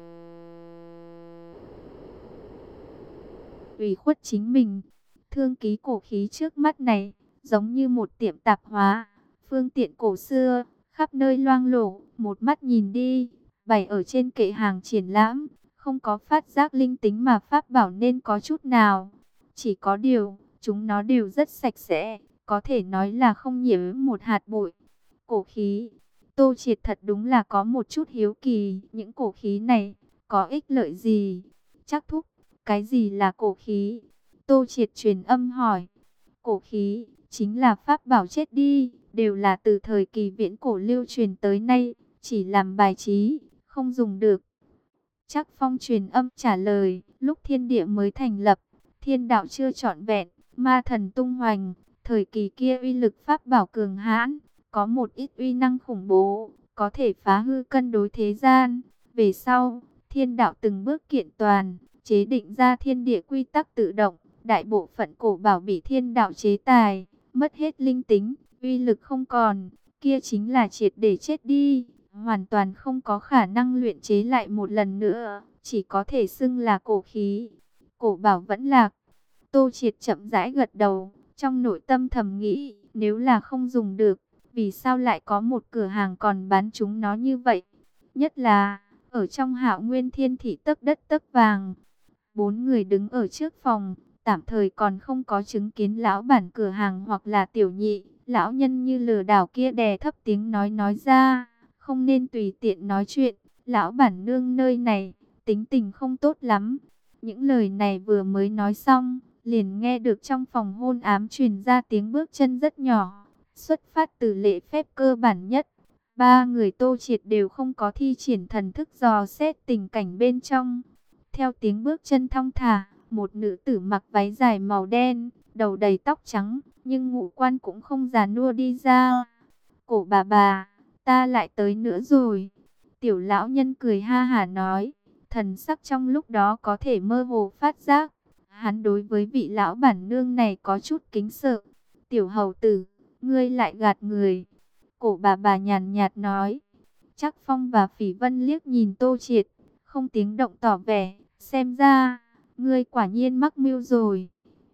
ủy khuất chính mình? Thương Ký Cổ Khí trước mắt này, giống như một tiệm tạp hóa, phương tiện cổ xưa, khắp nơi loang lổ, một mắt nhìn đi, bày ở trên kệ hàng triển lãm, không có phát giác linh tính mà pháp bảo nên có chút nào. Chỉ có điều, chúng nó đều rất sạch sẽ, có thể nói là không nhiễm một hạt bụi. Cổ khí, Tô Triệt thật đúng là có một chút hiếu kỳ, những cổ khí này có ích lợi gì? Chắc thúc, cái gì là cổ khí? Tô Triệt truyền âm hỏi. Cổ khí chính là pháp bảo chết đi, đều là từ thời kỳ viễn cổ lưu truyền tới nay, chỉ làm bài trí, không dùng được. Chắc Phong truyền âm trả lời, lúc thiên địa mới thành lập, thiên đạo chưa trọn vẹn, ma thần tung hoành, thời kỳ kia uy lực pháp bảo cường hãn, có một ít uy năng khủng bố, có thể phá hư cân đối thế gian. Về sau, thiên đạo từng bước kiện toàn, chế định ra thiên địa quy tắc tự động, đại bộ phận cổ bảo bị thiên đạo chế tài, mất hết linh tính, uy lực không còn, kia chính là triệt để chết đi, hoàn toàn không có khả năng luyện chế lại một lần nữa, chỉ có thể xưng là cổ khí. Cổ bảo vẫn lạc. Tô Triệt chậm rãi gật đầu, trong nội tâm thầm nghĩ, nếu là không dùng được, vì sao lại có một cửa hàng còn bán chúng nó như vậy? Nhất là, ở trong Hạo Nguyên Thiên Thị tấc đất tấc vàng. Bốn người đứng ở trước phòng, tạm thời còn không có chứng kiến lão bản cửa hàng hoặc là tiểu nhị. Lão nhân như lừa đảo kia đè thấp tiếng nói nói ra, không nên tùy tiện nói chuyện, lão bản nương nơi này, tính tình không tốt lắm. Những lời này vừa mới nói xong, liền nghe được trong phòng hôn ám truyền ra tiếng bước chân rất nhỏ, xuất phát từ lễ phép cơ bản nhất. Ba người Tô Triệt đều không có thi triển thần thức dò xét tình cảnh bên trong. Theo tiếng bước chân thong thả, một nữ tử mặc váy dài màu đen, đầu đầy tóc trắng, nhưng ngũ quan cũng không già nua đi ra. Cổ bà bà, ta lại tới nữa rồi. Tiểu lão nhân cười ha hả nói, thần sắc trong lúc đó có thể mơ hồ phát giác. Hắn đối với vị lão bản nương này có chút kính sợ. Tiểu hầu tử, ngươi lại gạt người. Cổ bà bà nhàn nhạt nói. Chắc Phong và Phỉ Vân liếc nhìn Tô Triệt, không tiếng động tỏ vẻ, xem ra, ngươi quả nhiên mắc mưu rồi.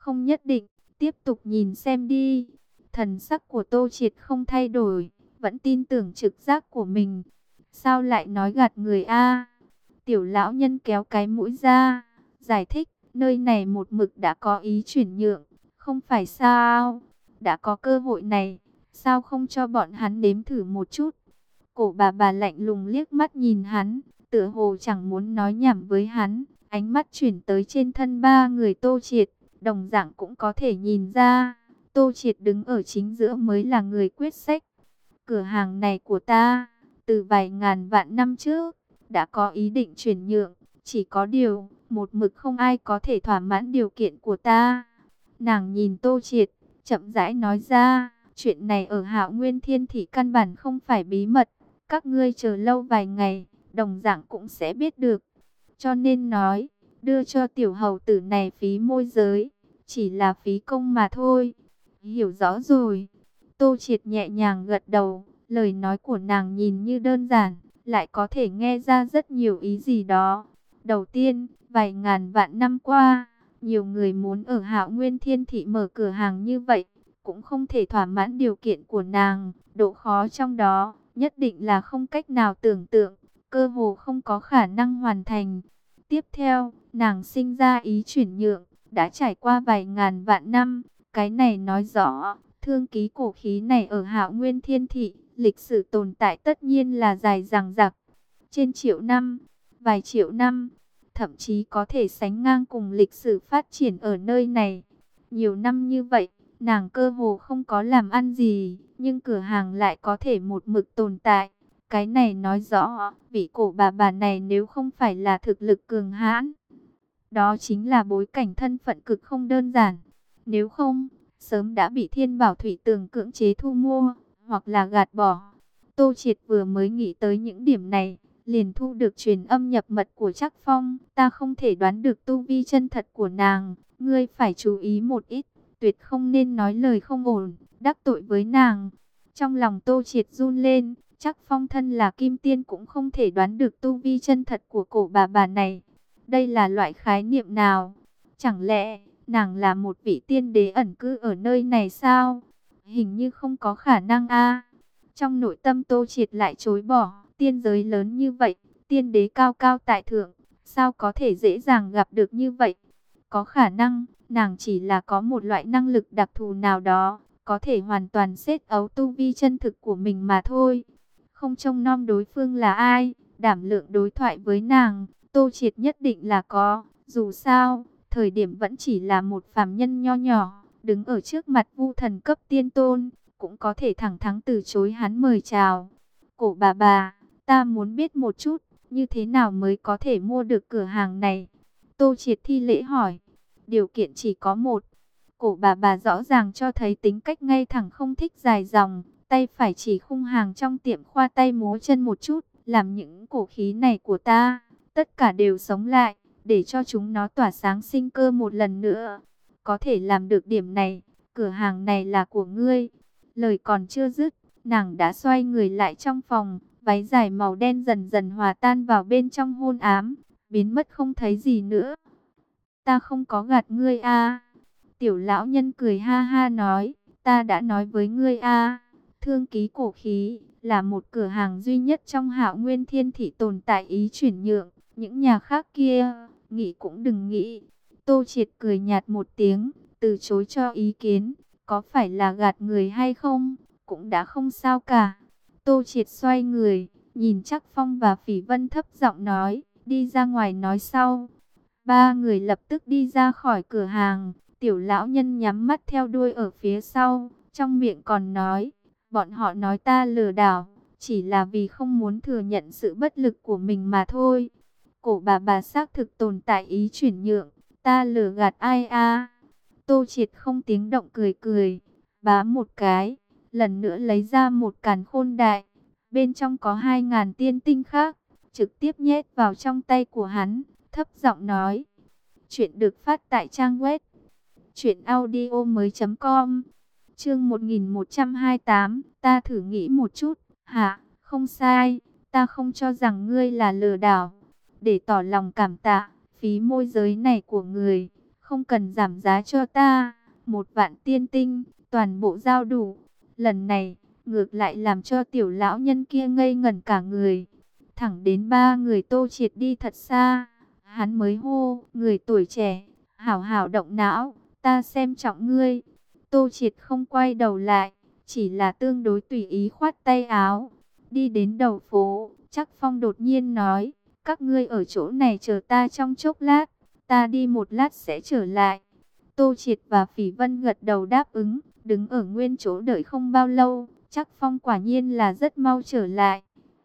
Không nhất định, tiếp tục nhìn xem đi. Thần sắc của Tô Triệt không thay đổi, vẫn tin tưởng trực giác của mình. Sao lại nói gạt người a? Tiểu lão nhân kéo cái mũi ra, giải thích, nơi này một mực đã có ý chuyển nhượng, không phải sao? Đã có cơ hội này, sao không cho bọn hắn nếm thử một chút? Cổ bà bà lạnh lùng liếc mắt nhìn hắn, tựa hồ chẳng muốn nói nhảm với hắn, ánh mắt chuyển tới trên thân ba người Tô Triệt, đồng dạng cũng có thể nhìn ra, Tô Triệt đứng ở chính giữa mới là người quyết sách. Cửa hàng này của ta, từ vài ngàn vạn năm trước, đã có ý định chuyển nhượng, chỉ có điều, một mực không ai có thể thỏa mãn điều kiện của ta. Nàng nhìn Tô Triệt, chậm rãi nói ra, chuyện này ở Hạo Nguyên Thiên Thị căn bản không phải bí mật, các ngươi chờ lâu vài ngày, đồng dạng cũng sẽ biết được. Cho nên nói, đưa cho tiểu hầu tử này phí môi giới, chỉ là phí công mà thôi. Hiểu rõ rồi. Tô Triệt nhẹ nhàng gật đầu, lời nói của nàng nhìn như đơn giản, lại có thể nghe ra rất nhiều ý gì đó. Đầu tiên, vài ngàn vạn năm qua, nhiều người muốn ở Hạo Nguyên Thiên Thị mở cửa hàng như vậy, cũng không thể thỏa mãn điều kiện của nàng. Độ khó trong đó, nhất định là không cách nào tưởng tượng, cơ hồ không có khả năng hoàn thành. Tiếp theo, nàng sinh ra ý chuyển nhượng, đã trải qua vài ngàn vạn năm. Cái này nói rõ, thương ký cổ khí này ở Hạo Nguyên Thiên Thị, lịch sử tồn tại tất nhiên là dài dằng dặc. Trên triệu năm, vài triệu năm, thậm chí có thể sánh ngang cùng lịch sử phát triển ở nơi này. Nhiều năm như vậy, nàng cơ hồ không có làm ăn gì, nhưng cửa hàng lại có thể một mực tồn tại. Cái này nói rõ, vị cổ bà bà này nếu không phải là thực lực cường hãn, đó chính là bối cảnh thân phận cực không đơn giản. Nếu không, sớm đã bị Thiên Bảo Thủy Tường cưỡng chế thu mua, hoặc là gạt bỏ. Tô Triệt vừa mới nghĩ tới những điểm này, liền thu được truyền âm nhập mật của Trác Phong. Ta không thể đoán được tu vi chân thật của nàng, ngươi phải chú ý một ít, tuyệt không nên nói lời không ổn, đắc tội với nàng. Trong lòng Tô Triệt run lên, Trác Phong thân là kim tiên cũng không thể đoán được tu vi chân thật của cổ bà bà này. Đây là loại khái niệm nào? Chẳng lẽ nàng là một vị tiên đế ẩn cư ở nơi này sao? Hình như không có khả năng a. Trong nội tâm Tô Triệt lại chối bỏ, tiên giới lớn như vậy, tiên đế cao cao tại thượng, sao có thể dễ dàng gặp được như vậy? Có khả năng, nàng chỉ là có một loại năng lực đặc thù nào đó, có thể hoàn toàn xếp ấu tu vi chân thực của mình mà thôi. Không trông nom đối phương là ai, đảm lượng đối thoại với nàng, Tô Triệt nhất định là có, dù sao, thời điểm vẫn chỉ là một phàm nhân nho nhỏ, đứng ở trước mặt vu thần cấp tiên tôn, cũng có thể thẳng thắn từ chối hắn mời chào. Cổ bà bà, ta muốn biết một chút, như thế nào mới có thể mua được cửa hàng này? Tô Triệt thi lễ hỏi. Điều kiện chỉ có một. Cổ bà bà rõ ràng cho thấy tính cách ngay thẳng không thích dài dòng, tay phải chỉ khung hàng trong tiệm khoa tay múa chân một chút, làm những cổ khí này của ta, tất cả đều sống lại, để cho chúng nó tỏa sáng sinh cơ một lần nữa. Có thể làm được điểm này, cửa hàng này là của ngươi. Lời còn chưa dứt, nàng đã xoay người lại trong phòng, váy dài màu đen dần dần hòa tan vào bên trong hôn ám, biến mất không thấy gì nữa. Ta không có gạt ngươi a. Tiểu lão nhân cười ha ha nói, ta đã nói với ngươi a, thương ký cổ khí là một cửa hàng duy nhất trong Hạo Nguyên Thiên Thị tồn tại ý chuyển nhượng, những nhà khác kia, nghĩ cũng đừng nghĩ. Tô Triệt cười nhạt một tiếng, từ chối cho ý kiến, có phải là gạt người hay không, cũng đã không sao cả. Tô Triệt xoay người, nhìn Trác Phong và Phỉ Vân thấp giọng nói, đi ra ngoài nói sau. Ba người lập tức đi ra khỏi cửa hàng, tiểu lão nhân nhắm mắt theo đuôi ở phía sau, trong miệng còn nói, bọn họ nói ta lừa đảo, chỉ là vì không muốn thừa nhận sự bất lực của mình mà thôi. Cổ bà bà xác thực tồn tại ý chuyển nhượng, ta lừa gạt ai a? Tô Triệt không tiếng động cười cười, bá một cái, lần nữa lấy ra một càn khôn đại, bên trong có hai ngàn tiên tinh khác, trực tiếp nhét vào trong tay của hắn, thấp giọng nói. Chuyện được phát tại trang web truyện audio mới chấm com. Chương một nghìn một trăm hai mươi tám, ta thử nghĩ một chút. Hả, không sai, ta không cho rằng ngươi là lừa đảo. Để tỏ lòng cảm tạ, phí môi giới này của người không cần giảm giá cho ta, một vạn tiên tinh, toàn bộ giao đủ. Lần này, ngược lại làm cho tiểu lão nhân kia ngây ngẩn cả người. Thẳng đến ba người Tô Triệt đi thật xa, hắn mới hô, người tuổi trẻ, hảo hảo động não, ta xem trọng ngươi. Tô Triệt không quay đầu lại, chỉ là tương đối tùy ý khoát tay áo. Đi đến đầu phố, Trác Phong đột nhiên nói, các ngươi ở chỗ này chờ ta trong chốc lát, ta đi một lát sẽ trở lại. Tô Triệt và Phỉ Vân gật đầu đáp ứng, đứng ở nguyên chỗ đợi không bao lâu, Trác Phong quả nhiên là rất mau trở lại.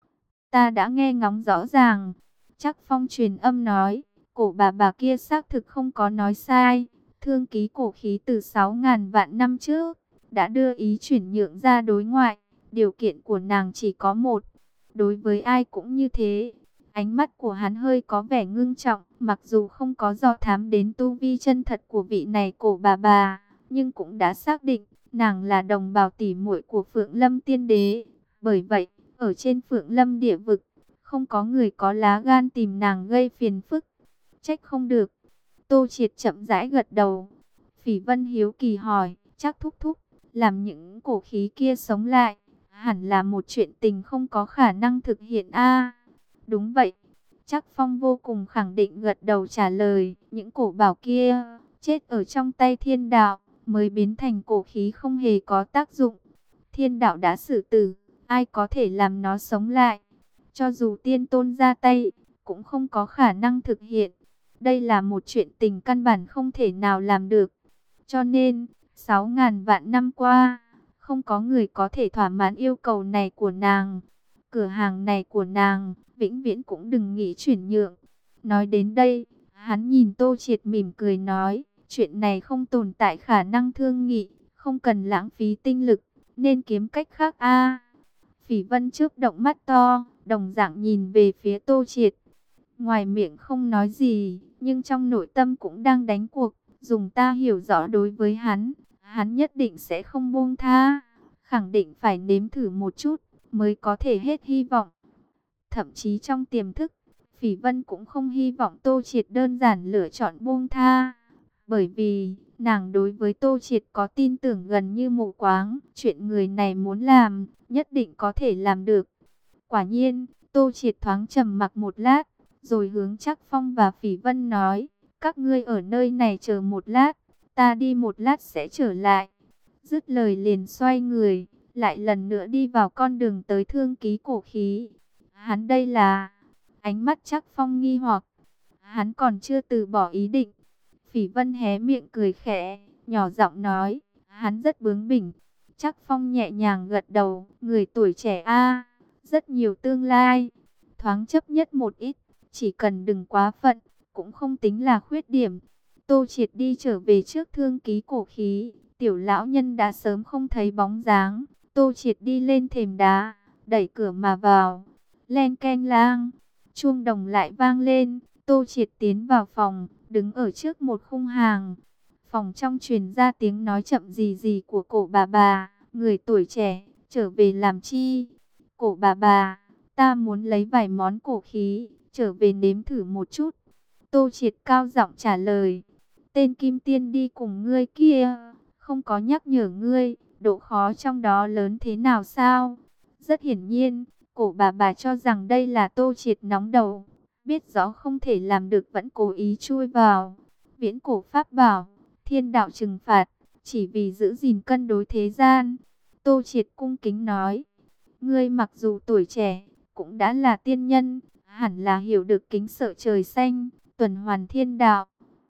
Ta đã nghe ngóng rõ ràng. Trác Phong truyền âm nói, cổ bà bà kia xác thực không có nói sai. Thương ký cổ khí từ sáu ngàn vạn năm trước, đã đưa ý chuyển nhượng ra đối ngoại. Điều kiện của nàng chỉ có một, đối với ai cũng như thế. Ánh mắt của hắn hơi có vẻ ngưng trọng, mặc dù không có dò thám đến tu vi chân thật của vị này cổ bà bà, nhưng cũng đã xác định, nàng là đồng bào tỷ muội của Phượng Lâm Tiên Đế. Bởi vậy, ở trên Phượng Lâm địa vực, không có người có lá gan tìm nàng gây phiền phức. Trách không được. Tô Triệt chậm rãi gật đầu. Phỉ Vân hiếu kỳ hỏi, chắc thúc thúc, làm những cổ khí kia sống lại, hẳn là một chuyện tình không có khả năng thực hiện a. Đúng vậy. Trác Phong vô cùng khẳng định gật đầu trả lời, những cổ bảo kia, chết ở trong tay thiên đạo, mới biến thành cổ khí không hề có tác dụng. Thiên đạo đã xử tử, ai có thể làm nó sống lại? Cho dù tiên tôn ra tay, cũng không có khả năng thực hiện. Đây là một chuyện tình căn bản không thể nào làm được. Cho nên, sáu ngàn vạn năm qua, không có người có thể thỏa mãn yêu cầu này của nàng. Cửa hàng này của nàng, vĩnh viễn cũng đừng nghĩ chuyển nhượng. Nói đến đây, hắn nhìn Tô Triệt mỉm cười nói, chuyện này không tồn tại khả năng thương nghị, không cần lãng phí tinh lực, nên kiếm cách khác a. Phỉ Vân trước động mắt to, đồng dạng nhìn về phía Tô Triệt. Ngoài miệng không nói gì, nhưng trong nội tâm cũng đang đánh cuộc, dùng ta hiểu rõ đối với hắn, hắn nhất định sẽ không buông tha, khẳng định phải nếm thử một chút, mới có thể hết hy vọng. Thậm chí trong tiềm thức, Phỉ Vân cũng không hy vọng Tô Triệt đơn giản lựa chọn buông tha. Bởi vì, nàng đối với Tô Triệt có tin tưởng gần như mù quáng, chuyện người này muốn làm, nhất định có thể làm được. Quả nhiên, Tô Triệt thoáng trầm mặc một lát, rồi hướng Trác Phong và Phỉ Vân nói, các ngươi ở nơi này chờ một lát, ta đi một lát sẽ trở lại. Dứt lời liền xoay người, lại lần nữa đi vào con đường tới thương ký cổ khí. Hắn đây là... Ánh mắt Trác Phong nghi hoặc, hắn còn chưa từ bỏ ý định. Phỉ Vân hé miệng cười khẽ, nhỏ giọng nói, hắn rất bướng bỉnh. Trác Phong nhẹ nhàng gật đầu, người tuổi trẻ a, rất nhiều tương lai, thoáng chấp nhất một ít, chỉ cần đừng quá phận, cũng không tính là khuyết điểm. Tô Triệt đi trở về trước thương ký cổ khí, tiểu lão nhân đã sớm không thấy bóng dáng. Tô Triệt đi lên thềm đá, đẩy cửa mà vào, len keng lang, chuông đồng lại vang lên. Tô Triệt tiến vào phòng, đứng ở trước một khung hàng. Phòng trong truyền ra tiếng nói chậm gì gì của cổ bà bà, người tuổi trẻ, trở về làm chi? Cổ bà bà, ta muốn lấy vài món cổ khí, trở về nếm thử một chút. Tô Triệt cao giọng trả lời, tên Kim Tiên đi cùng ngươi kia, không có nhắc nhở ngươi, độ khó trong đó lớn thế nào sao? Rất hiển nhiên, cổ bà bà cho rằng đây là Tô Triệt nóng đầu, biết rõ không thể làm được vẫn cố ý chui vào. Viễn cổ pháp bảo, thiên đạo trừng phạt, chỉ vì giữ gìn cân đối thế gian. Tô Triệt cung kính nói, ngươi mặc dù tuổi trẻ, cũng đã là tiên nhân, hẳn là hiểu được kính sợ trời xanh, tuần hoàn thiên đạo.